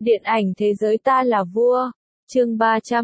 Điện ảnh thế giới ta là vua. Chương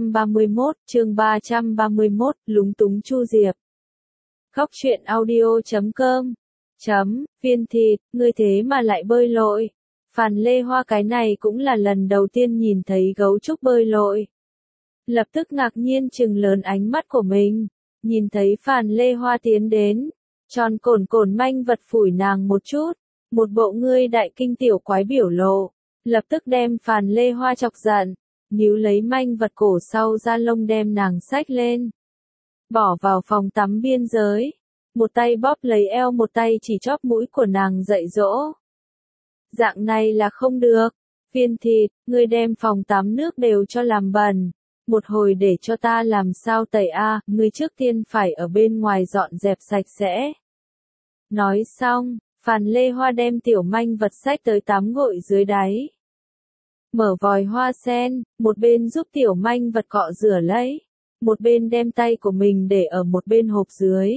331, lúng túng Chu Diệp. Góc truyện audio.com. Viên thịt, ngươi thế mà lại bơi lội. Phàn Lê Hoa cái này cũng là lần đầu tiên nhìn thấy gấu trúc bơi lội. Lập tức ngạc nhiên trừng lớn ánh mắt của mình, nhìn thấy Phàn Lê Hoa tiến đến, tròn cồn manh vật phủi nàng một chút, một bộ ngươi đại kinh tiểu quái biểu lộ, lập tức đem Phàn Lê Hoa chọc giận, níu lấy manh vật cổ sau da lông đem nàng xách lên, bỏ vào phòng tắm biên giới, một tay bóp lấy eo một tay chỉ chóp mũi của nàng dạy dỗ. Dạng này là không được, Viên thịt, ngươi đem phòng tắm nước đều cho làm bẩn, một hồi để cho ta làm sao tẩy a, ngươi trước tiên phải ở bên ngoài dọn dẹp sạch sẽ. Nói xong, Phàn Lê Hoa đem tiểu manh vật xách tới tắm gội dưới đáy. Mở vòi hoa sen, một bên giúp tiểu manh vật cọ rửa lấy, một bên đem tay của mình để ở một bên hộp dưới.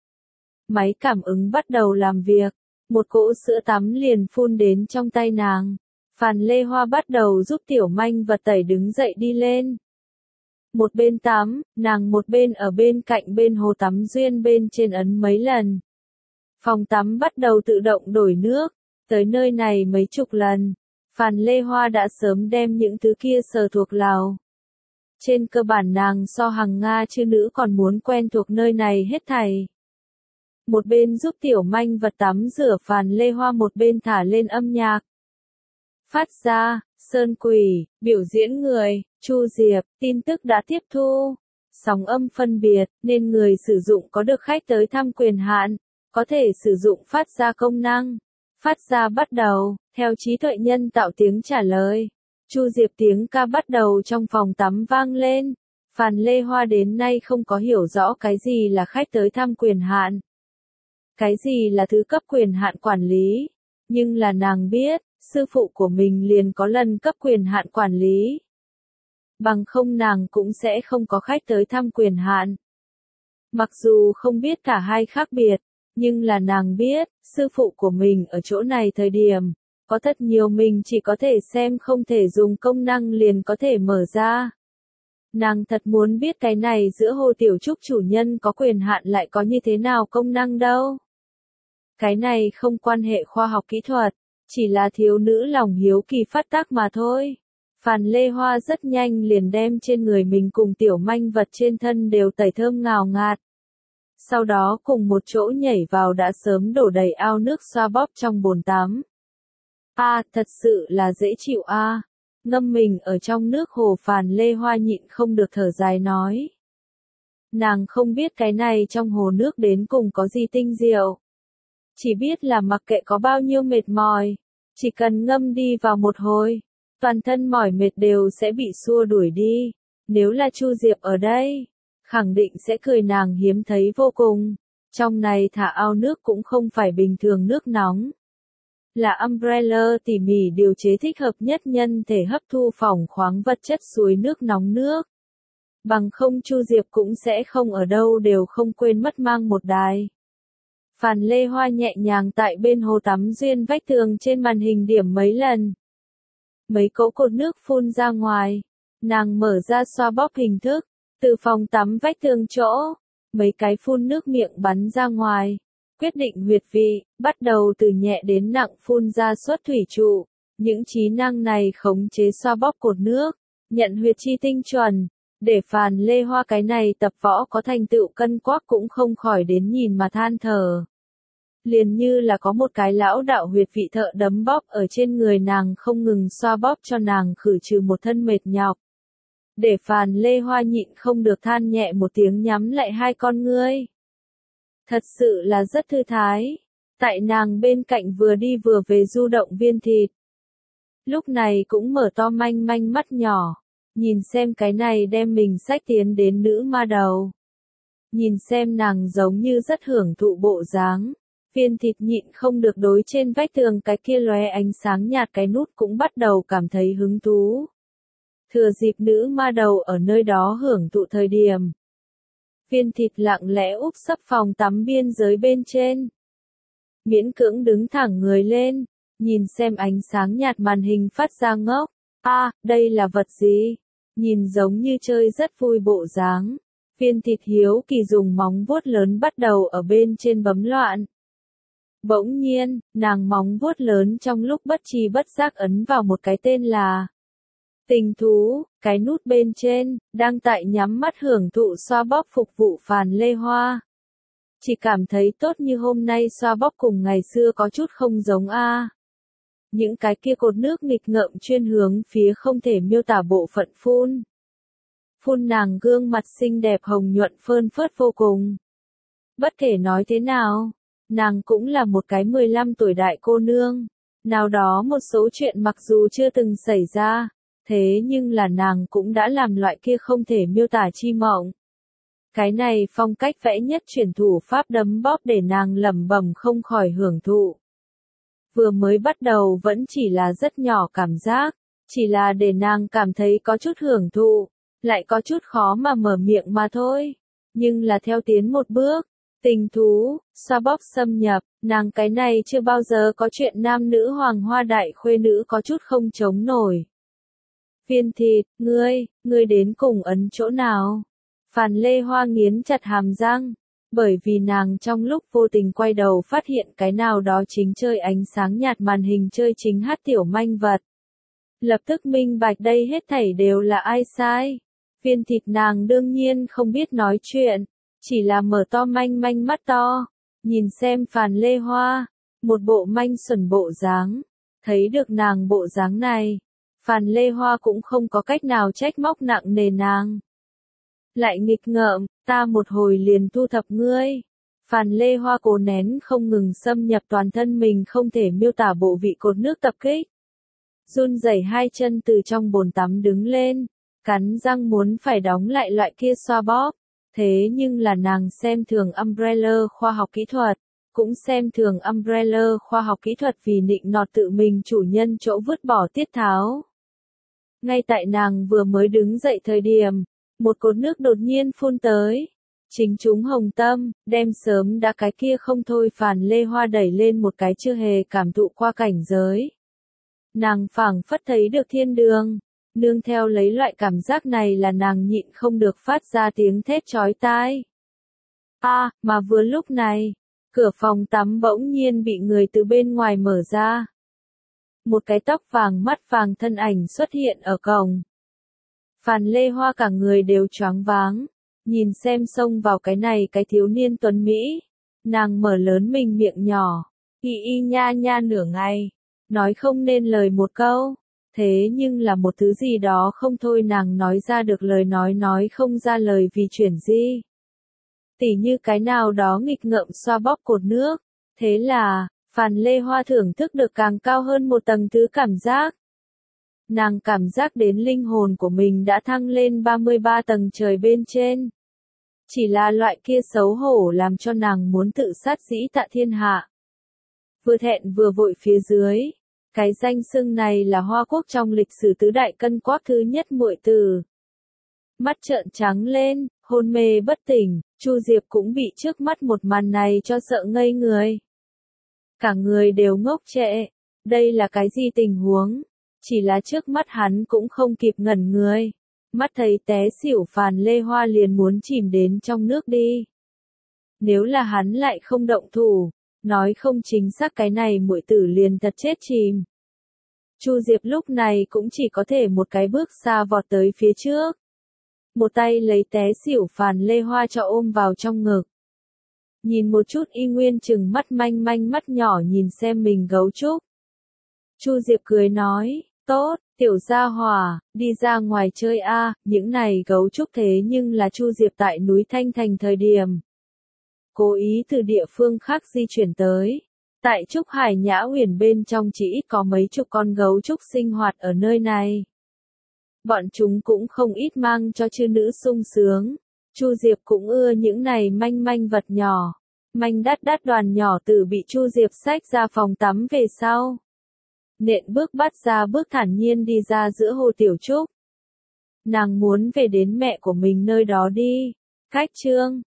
Máy cảm ứng bắt đầu làm việc, một cỗ sữa tắm liền phun đến trong tay nàng. Phàn Lê Hoa bắt đầu giúp tiểu manh vật tẩy đứng dậy đi lên. Một bên tắm, nàng một bên ở bên cạnh bên hồ tắm duyên bên trên ấn mấy lần. Phòng tắm bắt đầu tự động đổi nước, tới nơi này mấy chục lần. Phàn Lê Hoa đã sớm đem những thứ kia sờ thuộc lào. Trên cơ bản nàng so hàng Nga chư nữ còn muốn quen thuộc nơi này hết thảy. Một bên giúp tiểu manh vật tắm rửa Phàn Lê Hoa một bên thả lên âm nhạc. Phát ra, Sơn Quỷ, biểu diễn người, Chu Diệp, tin tức đã tiếp thu. Sóng âm phân biệt, nên người sử dụng có được khách tới thăm quyền hạn, có thể sử dụng phát ra công năng. Phát ra bắt đầu, theo trí tuệ nhân tạo tiếng trả lời. Chu Diệp tiếng ca bắt đầu trong phòng tắm vang lên. Phàn Lê Hoa đến nay không có hiểu rõ cái gì là khách tới thăm quyền hạn. Cái gì là thứ cấp quyền hạn quản lý. Nhưng là nàng biết, sư phụ của mình liền có lần cấp quyền hạn quản lý. Bằng không nàng cũng sẽ không có khách tới thăm quyền hạn. Mặc dù không biết cả hai khác biệt, nhưng là nàng biết, sư phụ của mình ở chỗ này thời điểm, có thật nhiều mình chỉ có thể xem không thể dùng công năng liền có thể mở ra. Nàng thật muốn biết cái này giữa Hồ Tiểu Trúc chủ nhân có quyền hạn lại có như thế nào công năng đâu. Cái này không quan hệ khoa học kỹ thuật, chỉ là thiếu nữ lòng hiếu kỳ phát tác mà thôi. Phàn Lê Hoa rất nhanh liền đem trên người mình cùng tiểu manh vật trên thân đều tẩy thơm ngào ngạt. Sau đó cùng một chỗ nhảy vào đã sớm đổ đầy ao nước xoa bóp trong bồn tắm. Thật sự là dễ chịu ngâm mình ở trong nước hồ Phàn Lê Hoa nhịn không được thở dài nói. Nàng không biết cái này trong hồ nước đến cùng có gì tinh diệu. Chỉ biết là mặc kệ có bao nhiêu mệt mỏi, chỉ cần ngâm đi vào một hồi, toàn thân mỏi mệt đều sẽ bị xua đuổi đi. Nếu là Chu Diệp ở đây, khẳng định sẽ cười nàng hiếm thấy vô cùng. Trong này thả ao nước cũng không phải bình thường nước nóng. Là umbrella tỉ mỉ điều chế thích hợp nhất nhân thể hấp thu phỏng khoáng vật chất suối nước nóng nước. Bằng không Chu Diệp cũng sẽ không ở đâu đều không quên mất mang một đài. Phàn Lê Hoa nhẹ nhàng tại bên hồ tắm duyên vách tường trên màn hình điểm mấy lần. Mấy cỗ cột nước phun ra ngoài. Nàng mở ra xoa bóp hình thức. Từ phòng tắm vách tường chỗ. Mấy cái phun nước miệng bắn ra ngoài. Quyết định huyệt vị, bắt đầu từ nhẹ đến nặng phun ra xuất thủy trụ. Những trí năng này khống chế xoa bóp cột nước. Nhận huyệt chi tinh chuẩn. Để Phàn Lê Hoa cái này tập võ có thành tựu cân quắc cũng không khỏi đến nhìn mà than thở. Liền như là có một cái lão đạo huyệt vị thợ đấm bóp ở trên người nàng không ngừng xoa bóp cho nàng khử trừ một thân mệt nhọc. Để Phàn Lê Hoa nhịn không được than nhẹ một tiếng nhắm lại hai con ngươi. Thật sự là rất thư thái. Tại nàng bên cạnh vừa đi vừa về du động Viên thịt. Lúc này cũng mở to manh manh mắt nhỏ. Nhìn xem cái này đem mình xách tiến đến nữ ma đầu. Nhìn xem nàng giống như rất hưởng thụ bộ dáng. Viên thịt nhịn không được đối trên vách tường cái kia lóe ánh sáng nhạt cái nút cũng bắt đầu cảm thấy hứng thú. Thừa dịp nữ ma đầu ở nơi đó hưởng thụ thời điểm. Viên thịt lặng lẽ úp sấp phòng tắm biên giới bên trên. Miễn cưỡng đứng thẳng người lên, nhìn xem ánh sáng nhạt màn hình phát ra ngốc. Đây là vật gì? Nhìn giống như chơi rất vui bộ dáng. Viên thịt hiếu kỳ dùng móng vuốt lớn bắt đầu ở bên trên bấm loạn. Bỗng nhiên, nàng móng vuốt lớn trong lúc bất tri bất giác ấn vào một cái tên là tình thú, cái nút bên trên, đang tại nhắm mắt hưởng thụ xoa bóp phục vụ Phàn Lê Hoa. Chỉ cảm thấy tốt như hôm nay xoa bóp cùng ngày xưa có chút không giống a. Những cái kia cột nước nghịch ngợm chuyên hướng phía không thể miêu tả bộ phận phun. Phun nàng gương mặt xinh đẹp hồng nhuận phơn phớt vô cùng. Bất kể nói thế nào, nàng cũng là một cái 15 tuổi đại cô nương. Nào đó một số chuyện mặc dù chưa từng xảy ra, thế nhưng là nàng cũng đã làm loại kia không thể miêu tả chi mộng. Cái này phong cách vẽ nhất truyền thủ pháp đấm bóp để nàng lẩm bẩm không khỏi hưởng thụ. Vừa mới bắt đầu vẫn chỉ là rất nhỏ cảm giác, chỉ là để nàng cảm thấy có chút hưởng thụ, lại có chút khó mà mở miệng mà thôi. Nhưng là theo tiến một bước, tình thú, xoa bóp xâm nhập, nàng cái này chưa bao giờ có chuyện nam nữ hoàng hoa đại khuê nữ có chút không chống nổi. Viên thịt, ngươi đến cùng ấn chỗ nào? Phàn Lê Hoa nghiến chặt hàm răng, bởi vì nàng trong lúc vô tình quay đầu phát hiện cái nào đó chính chơi ánh sáng nhạt màn hình chơi chính hát tiểu manh vật. Lập tức minh bạch đây hết thảy đều là ai sai. Viên thịt nàng đương nhiên không biết nói chuyện, chỉ là mở to manh manh mắt to, nhìn xem Phàn Lê Hoa, một bộ manh xuẩn bộ dáng. Thấy được nàng bộ dáng này, Phàn Lê Hoa cũng không có cách nào trách móc nặng nề nàng. Lại nghịch ngợm, ta một hồi liền thu thập ngươi. Phàn Lê Hoa cố nén không ngừng xâm nhập toàn thân mình không thể miêu tả bộ vị cột nước tập kích. Run rẩy hai chân từ trong bồn tắm đứng lên, cắn răng muốn phải đóng lại loại kia xoa bóp. Thế nhưng là nàng xem thường Umbrella khoa học kỹ thuật, cũng xem thường Umbrella khoa học kỹ thuật vì nịnh nọt tự mình chủ nhân chỗ vứt bỏ tiết tháo. Ngay tại nàng vừa mới đứng dậy thời điểm, một cột nước đột nhiên phun tới. Chính chúng hồng tâm, đem sớm đã cái kia không thôi Phàn Lê Hoa đẩy lên một cái chưa hề cảm thụ qua cảnh giới. Nàng phảng phất thấy được thiên đường, nương theo lấy loại cảm giác này là nàng nhịn không được phát ra tiếng thét chói tai. Mà vừa lúc này, cửa phòng tắm bỗng nhiên bị người từ bên ngoài mở ra. Một cái tóc vàng mắt vàng thân ảnh xuất hiện ở cổng. Phàn Lê Hoa cả người đều choáng váng, nhìn xem xông vào cái này cái thiếu niên tuấn Mỹ. Nàng mở lớn mình miệng nhỏ, y nha nha nửa ngày, nói không nên lời một câu, thế nhưng là một thứ gì đó không thôi nàng nói ra được lời nói không ra lời vì chuyển di. Tỉ như cái nào đó nghịch ngợm xoa bóp cột nước, thế là, Phàn Lê Hoa thưởng thức được càng cao hơn một tầng thứ cảm giác. Nàng cảm giác đến linh hồn của mình đã thăng lên 33 tầng trời bên trên. Chỉ là loại kia xấu hổ làm cho nàng muốn tự sát dĩ tạ thiên hạ. Vừa thẹn vừa vội phía dưới. Cái danh xưng này là Hoa Quốc trong lịch sử tứ đại cân quắc thứ nhất muội tử. Mắt trợn trắng lên, hôn mê bất tỉnh, Chu Diệp cũng bị trước mắt một màn này cho sợ ngây người. Cả người đều ngốc trệ. Đây là cái gì tình huống? Chỉ là trước mắt hắn cũng không kịp ngẩn người. Mắt thấy té xỉu Phàn Lê Hoa liền muốn chìm đến trong nước đi. Nếu là hắn lại không động thủ, nói không chính xác cái này muội tử liền thật chết chìm. Chu Diệp lúc này cũng chỉ có thể một cái bước xa vọt tới phía trước. Một tay lấy té xỉu Phàn Lê Hoa cho ôm vào trong ngực. Nhìn một chút y nguyên chừng mắt manh manh mắt nhỏ nhìn xem mình gấu trúc. Chu Diệp cười nói, tốt, tiểu gia hỏa, đi ra ngoài chơi a. Những này gấu trúc thế nhưng là Chu Diệp tại núi Thanh Thành thời điểm. Cố ý từ địa phương khác di chuyển tới. Tại Trúc Hải Nhã Huyền bên trong chỉ ít có mấy chục con gấu trúc sinh hoạt ở nơi này. Bọn chúng cũng không ít mang cho chư nữ sung sướng. Chu Diệp cũng ưa những này manh manh vật nhỏ. Manh đắt đắt đoàn nhỏ tử bị Chu Diệp xách ra phòng tắm về sau. Nện bước bắt ra bước thản nhiên đi ra giữa hồ Tiểu Trúc. Nàng muốn về đến mẹ của mình nơi đó đi. Cách chương